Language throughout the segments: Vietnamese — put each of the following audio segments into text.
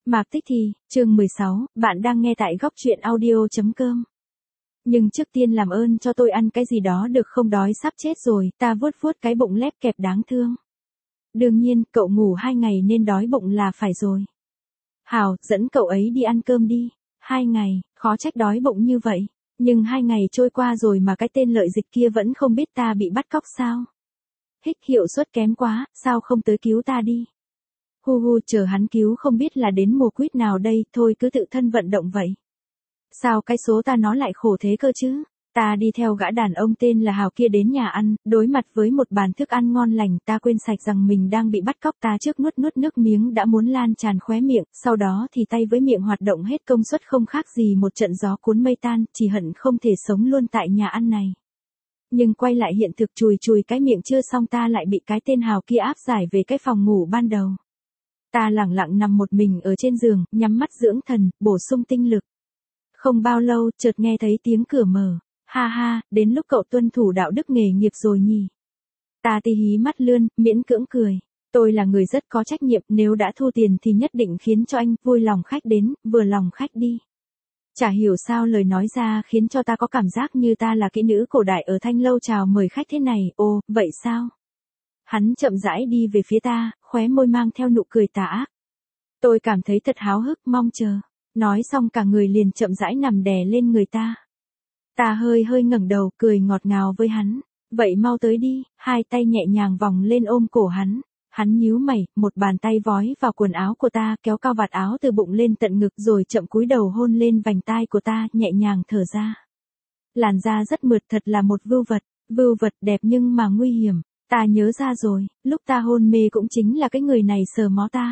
Mạc Tích Thì, chương 16, bạn đang nghe tại góc truyện audio.com. Nhưng trước tiên làm ơn cho tôi ăn cái gì đó được không, đói sắp chết rồi, ta vuốt vuốt cái bụng lép kẹp đáng thương. Đương nhiên, cậu ngủ 2 ngày nên đói bụng là phải rồi. Hào, dẫn cậu ấy đi ăn cơm đi. 2 ngày, khó trách đói bụng như vậy. Nhưng 2 ngày trôi qua rồi mà cái tên lợi dịch kia vẫn không biết ta bị bắt cóc sao? Hích, hiệu suất kém quá, sao không tới cứu ta đi? Hu, chờ hắn cứu không biết là đến mùa quýt nào đây, thôi cứ tự thân vận động vậy. Sao cái số ta nó lại khổ thế cơ chứ? Ta đi theo gã đàn ông tên là Hào kia đến nhà ăn, đối mặt với một bàn thức ăn ngon lành, ta quên sạch rằng mình đang bị bắt cóc, ta trước nuốt nước miếng đã muốn lan tràn khóe miệng, sau đó thì tay với miệng hoạt động hết công suất không khác gì một trận gió cuốn mây tan, chỉ hận không thể sống luôn tại nhà ăn này. Nhưng quay lại hiện thực, chùi cái miệng chưa xong ta lại bị cái tên Hào kia áp giải về cái phòng ngủ ban đầu. Ta lẳng lặng nằm một mình ở trên giường, nhắm mắt dưỡng thần, bổ sung tinh lực. Không bao lâu, chợt nghe thấy tiếng cửa mở. Ha, đến lúc cậu tuân thủ đạo đức nghề nghiệp rồi nhỉ. Ta tí hí mắt lươn, miễn cưỡng cười. Tôi là người rất có trách nhiệm, nếu đã thu tiền thì nhất định khiến cho anh vui lòng khách đến, vừa lòng khách đi. Chả hiểu sao lời nói ra khiến cho ta có cảm giác như ta là kỹ nữ cổ đại ở thanh lâu chào mời khách thế này, ồ, vậy sao? Hắn chậm rãi đi về phía ta, khóe môi mang theo nụ cười tà ác. Tôi cảm thấy thật háo hức, mong chờ. Nói xong cả người liền chậm rãi nằm đè lên người ta. Ta hơi ngẩng đầu, cười ngọt ngào với hắn. Vậy mau tới đi, hai tay nhẹ nhàng vòng lên ôm cổ hắn. Hắn nhíu mày, một bàn tay vói vào quần áo của ta, kéo cao vạt áo từ bụng lên tận ngực rồi chậm cúi đầu hôn lên vành tai của ta, nhẹ nhàng thở ra. Làn da rất mượt, thật là một vưu vật đẹp nhưng mà nguy hiểm. Ta nhớ ra rồi, lúc ta hôn mê cũng chính là cái người này sờ mó ta.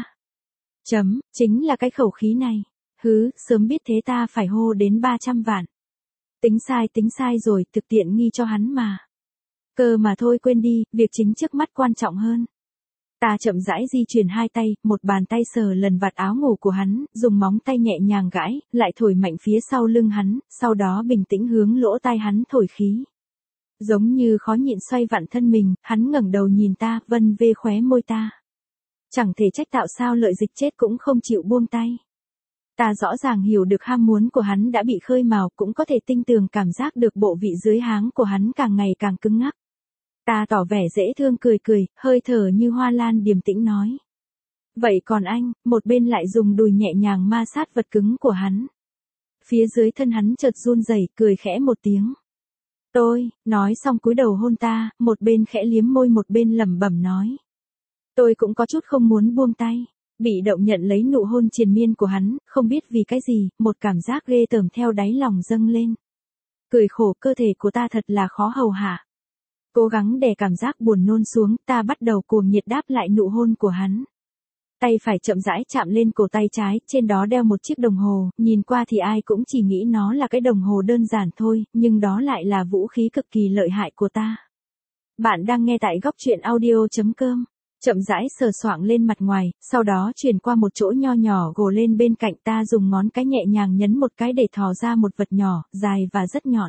Chính là cái khẩu khí này. Sớm biết thế ta phải hô đến 300 vạn. Tính sai rồi, thực tiện nghi cho hắn mà. Cơ mà thôi quên đi, việc chính trước mắt quan trọng hơn. Ta chậm rãi di chuyển hai tay, một bàn tay sờ lần vạt áo ngủ của hắn, dùng móng tay nhẹ nhàng gãi, lại thổi mạnh phía sau lưng hắn, sau đó bình tĩnh hướng lỗ tai hắn thổi khí. Giống như khó nhịn xoay vặn thân mình, hắn ngẩng đầu nhìn ta, vân vê khóe môi ta. Chẳng thể trách tạo sao lợi dịch chết cũng không chịu buông tay. Ta rõ ràng hiểu được ham muốn của hắn đã bị khơi mào, cũng có thể tinh tường cảm giác được bộ vị dưới háng của hắn càng ngày càng cứng ngắc. Ta tỏ vẻ dễ thương cười, hơi thở như hoa lan điềm tĩnh nói. Vậy còn anh, một bên lại dùng đùi nhẹ nhàng ma sát vật cứng của hắn. Phía dưới thân hắn chợt run rẩy, cười khẽ một tiếng. Tôi, nói xong cúi đầu hôn ta, một bên khẽ liếm môi một bên lẩm bẩm nói. Tôi cũng có chút không muốn buông tay. Bị động nhận lấy nụ hôn triền miên của hắn, không biết vì cái gì, một cảm giác ghê tởm theo đáy lòng dâng lên. Cười khổ, cơ thể của ta thật là khó hầu hạ. Cố gắng đè cảm giác buồn nôn xuống, ta bắt đầu cuồng nhiệt đáp lại nụ hôn của hắn. Tay phải chậm rãi chạm lên cổ tay trái, trên đó đeo một chiếc đồng hồ, nhìn qua thì ai cũng chỉ nghĩ nó là cái đồng hồ đơn giản thôi, nhưng đó lại là vũ khí cực kỳ lợi hại của ta. Bạn đang nghe tại góc truyện audio.com. Chậm rãi sờ soạng lên mặt ngoài, sau đó chuyển qua một chỗ nho nhỏ gồ lên bên cạnh, ta dùng ngón cái nhẹ nhàng nhấn một cái để thò ra một vật nhỏ, dài và rất nhọn.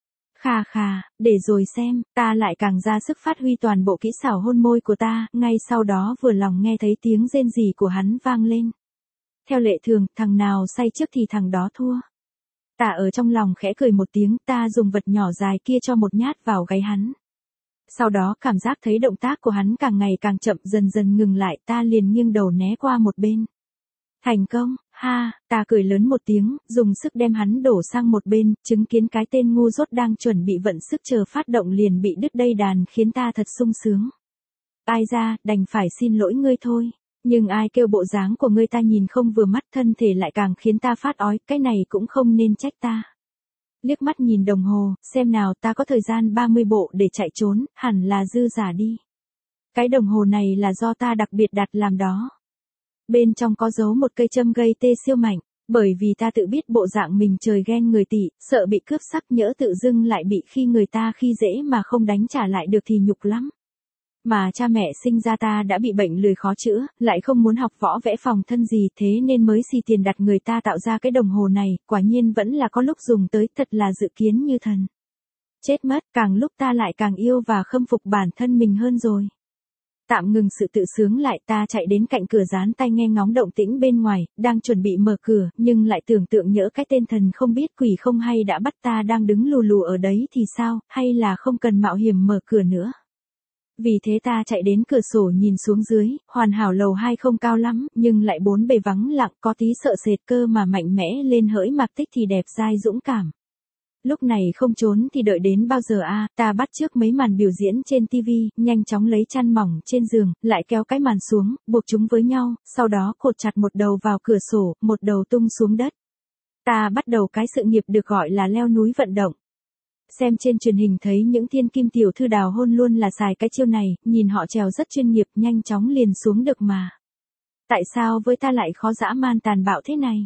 Khà, để rồi xem, ta lại càng ra sức phát huy toàn bộ kỹ xảo hôn môi của ta, ngay sau đó vừa lòng nghe thấy tiếng rên rỉ của hắn vang lên. Theo lệ thường, thằng nào say trước thì thằng đó thua. Ta ở trong lòng khẽ cười một tiếng, ta dùng vật nhỏ dài kia cho một nhát vào gáy hắn. Sau đó cảm giác thấy động tác của hắn càng ngày càng chậm, dần ngừng lại, ta liền nghiêng đầu né qua một bên. Thành công, ta cười lớn một tiếng, dùng sức đem hắn đổ sang một bên, chứng kiến cái tên ngu dốt đang chuẩn bị vận sức chờ phát động liền bị đứt dây đàn khiến ta thật sung sướng. Ai ra, đành phải xin lỗi ngươi thôi. Nhưng ai kêu bộ dáng của ngươi ta nhìn không vừa mắt, thân thể lại càng khiến ta phát ói, cái này cũng không nên trách ta. Liếc mắt nhìn đồng hồ, xem nào, ta có thời gian 30 bộ để chạy trốn, hẳn là dư giả đi. Cái đồng hồ này là do ta đặc biệt đặt làm đó. Bên trong có giấu một cây châm gây tê siêu mạnh, bởi vì ta tự biết bộ dạng mình trời ghen người tỷ, sợ bị cướp sắc, nhỡ tự dưng lại bị khi người ta khi dễ mà không đánh trả lại được thì nhục lắm. Mà cha mẹ sinh ra ta đã bị bệnh lười khó chữa, lại không muốn học võ vẽ phòng thân gì, thế nên mới xì tiền đặt người ta tạo ra cái đồng hồ này, quả nhiên vẫn là có lúc dùng tới, thật là dự kiến như thần. Chết mất, càng lúc ta lại càng yêu và khâm phục bản thân mình hơn rồi. Tạm ngừng sự tự sướng lại, ta chạy đến cạnh cửa dán tai nghe ngóng động tĩnh bên ngoài, đang chuẩn bị mở cửa, nhưng lại tưởng tượng nhỡ cái tên thần không biết quỷ không hay đã bắt ta đang đứng lù lù ở đấy thì sao, hay là không cần mạo hiểm mở cửa nữa. Vì thế ta chạy đến cửa sổ nhìn xuống dưới, hoàn hảo lầu 2 không cao lắm, nhưng lại bốn bề vắng lặng, có tí sợ sệt cơ mà mạnh mẽ lên hỡi mặc tích thì đẹp dai dũng cảm. Lúc này không trốn thì đợi đến bao giờ a? Ta bắt trước mấy màn biểu diễn trên tivi, nhanh chóng lấy chăn mỏng trên giường, lại kéo cái màn xuống, buộc chúng với nhau, sau đó cột chặt một đầu vào cửa sổ, một đầu tung xuống đất. Ta bắt đầu cái sự nghiệp được gọi là leo núi vận động. Xem trên truyền hình thấy những thiên kim tiểu thư đào hôn luôn là xài cái chiêu này, nhìn họ trèo rất chuyên nghiệp, nhanh chóng liền xuống được mà. Tại sao với ta lại khó dã man tàn bạo thế này?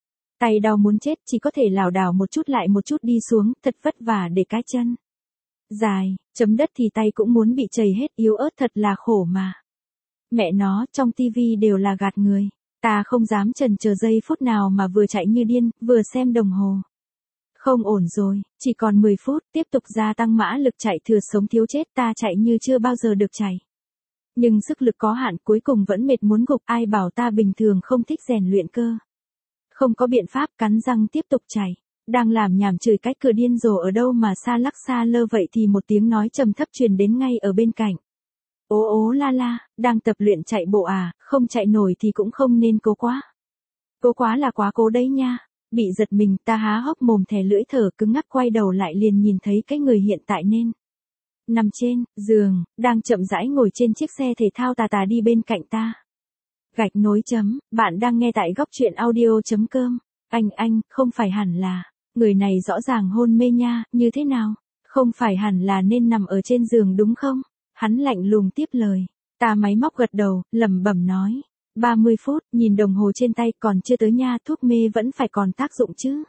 Tay đau muốn chết, chỉ có thể lảo đảo một chút lại một chút đi xuống, thật vất vả để cái chân dài, chấm đất thì tay cũng muốn bị chảy hết, yếu ớt thật là khổ mà. Mẹ nó, trong tivi đều là gạt người. Ta không dám chần chờ giây phút nào mà vừa chạy như điên, vừa xem đồng hồ. Không ổn rồi, chỉ còn 10 phút, tiếp tục gia tăng mã lực chạy thừa sống thiếu chết, ta chạy như chưa bao giờ được chạy. Nhưng sức lực có hạn, cuối cùng vẫn mệt muốn gục, ai bảo ta bình thường không thích rèn luyện cơ. Không có biện pháp, cắn răng tiếp tục chạy. Đang làm nhảm chửi cái cửa điên rồ ở đâu mà xa lắc xa lơ vậy thì một tiếng nói trầm thấp truyền đến ngay ở bên cạnh. Ố ố la la, đang tập luyện chạy bộ à, không chạy nổi thì cũng không nên cố quá. Cố quá là quá cố đấy nha. Bị giật mình, ta há hốc mồm thè lưỡi thở cứng ngắc, quay đầu lại liền nhìn thấy cái người hiện tại nên nằm trên giường, đang chậm rãi ngồi trên chiếc xe thể thao tà tà đi bên cạnh ta. Gạch nối chấm, bạn đang nghe tại góc truyện audio.com. Anh, không phải hẳn là, người này rõ ràng hôn mê nha, như thế nào? Không phải hẳn là nên nằm ở trên giường đúng không? Hắn lạnh lùng tiếp lời. Ta máy móc gật đầu, lẩm bẩm nói. 30 phút, nhìn đồng hồ trên tay, còn chưa tới nha, thuốc mê vẫn phải còn tác dụng chứ.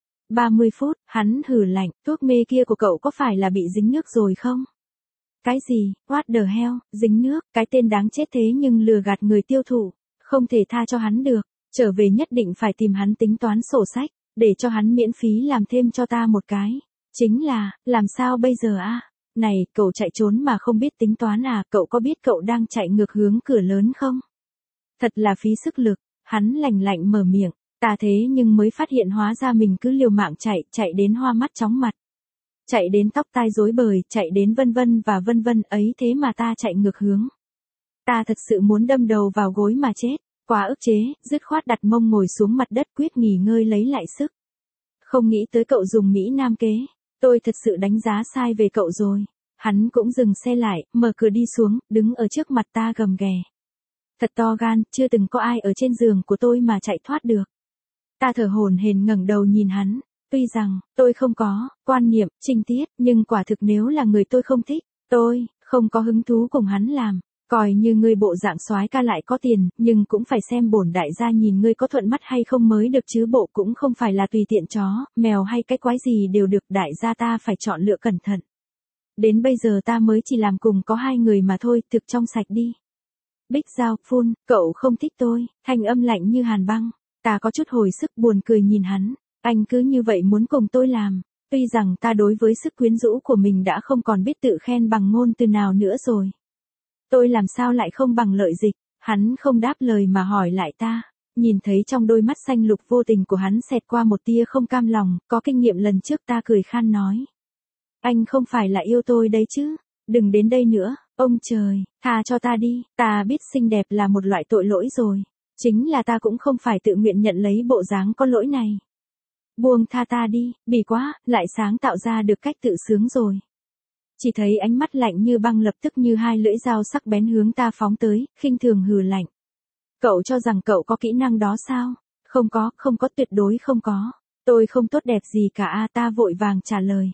30 phút, hắn hừ lạnh, thuốc mê kia của cậu có phải là bị dính nước rồi không? Cái gì, what the hell, dính nước, cái tên đáng chết thế nhưng lừa gạt người tiêu thụ, không thể tha cho hắn được, trở về nhất định phải tìm hắn tính toán sổ sách, để cho hắn miễn phí làm thêm cho ta một cái. Chính là, làm sao bây giờ a? Này, cậu chạy trốn mà không biết tính toán à, cậu có biết cậu đang chạy ngược hướng cửa lớn không? Thật là phí sức lực, hắn lạnh lạnh mở miệng, ta thế nhưng mới phát hiện hóa ra mình cứ liều mạng chạy đến hoa mắt chóng mặt. Chạy đến tóc tai rối bời, chạy đến vân vân ấy thế mà ta chạy ngược hướng. Ta thật sự muốn đâm đầu vào gối mà chết, quá ức chế, dứt khoát đặt mông ngồi xuống mặt đất quyết nghỉ ngơi lấy lại sức. Không nghĩ tới cậu dùng Mỹ Nam kế, tôi thật sự đánh giá sai về cậu rồi. Hắn cũng dừng xe lại, mở cửa đi xuống, đứng ở trước mặt ta gầm ghè. Thật to gan, chưa từng có ai ở trên giường của tôi mà chạy thoát được. Ta thở hổn hển ngẩng đầu nhìn hắn. Tuy rằng, tôi không có quan niệm, trinh tiết, nhưng quả thực nếu là người tôi không thích, tôi không có hứng thú cùng hắn làm. Coi như ngươi bộ dạng soái ca lại có tiền, nhưng cũng phải xem bổn đại gia nhìn ngươi có thuận mắt hay không mới được chứ, bộ cũng không phải là tùy tiện chó, mèo hay cái quái gì đều được, đại gia ta phải chọn lựa cẩn thận. Đến bây giờ ta mới chỉ làm cùng có 2 người mà thôi, thực trong sạch đi. Bích Giao, phun, cậu không thích tôi, thanh âm lạnh như hàn băng. Ta có chút hồi sức buồn cười nhìn hắn. Anh cứ như vậy muốn cùng tôi làm. Tuy rằng ta đối với sức quyến rũ của mình đã không còn biết tự khen bằng ngôn từ nào nữa rồi. Tôi làm sao lại không bằng lợi dịch. Hắn không đáp lời mà hỏi lại ta. Nhìn thấy trong đôi mắt xanh lục vô tình của hắn xẹt qua một tia không cam lòng. Có kinh nghiệm lần trước ta cười khan nói. Anh không phải là yêu tôi đấy chứ. Đừng đến đây nữa. Ông trời, tha cho ta đi. Ta biết xinh đẹp là một loại tội lỗi rồi. Chính là ta cũng không phải tự nguyện nhận lấy bộ dáng có lỗi này. Buông tha ta đi, bỉ quá, lại sáng tạo ra được cách tự sướng rồi. Chỉ thấy ánh mắt lạnh như băng lập tức như 2 lưỡi dao sắc bén hướng ta phóng tới, khinh thường hừ lạnh. Cậu cho rằng cậu có kỹ năng đó sao? Không có, tuyệt đối không có. Tôi không tốt đẹp gì cả a, ta vội vàng trả lời.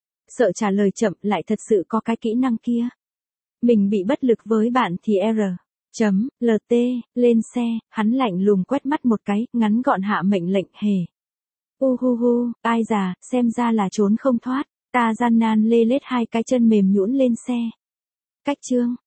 Sợ trả lời chậm lại thật sự có cái kỹ năng kia. Mình bị bất lực với bạn thì LT, lên xe, hắn lạnh lùng quét mắt một cái, ngắn gọn hạ mệnh lệnh hề. Ai già, xem ra là trốn không thoát, ta gian nan lê lết 2 cái chân mềm nhũn lên xe. Cách chương.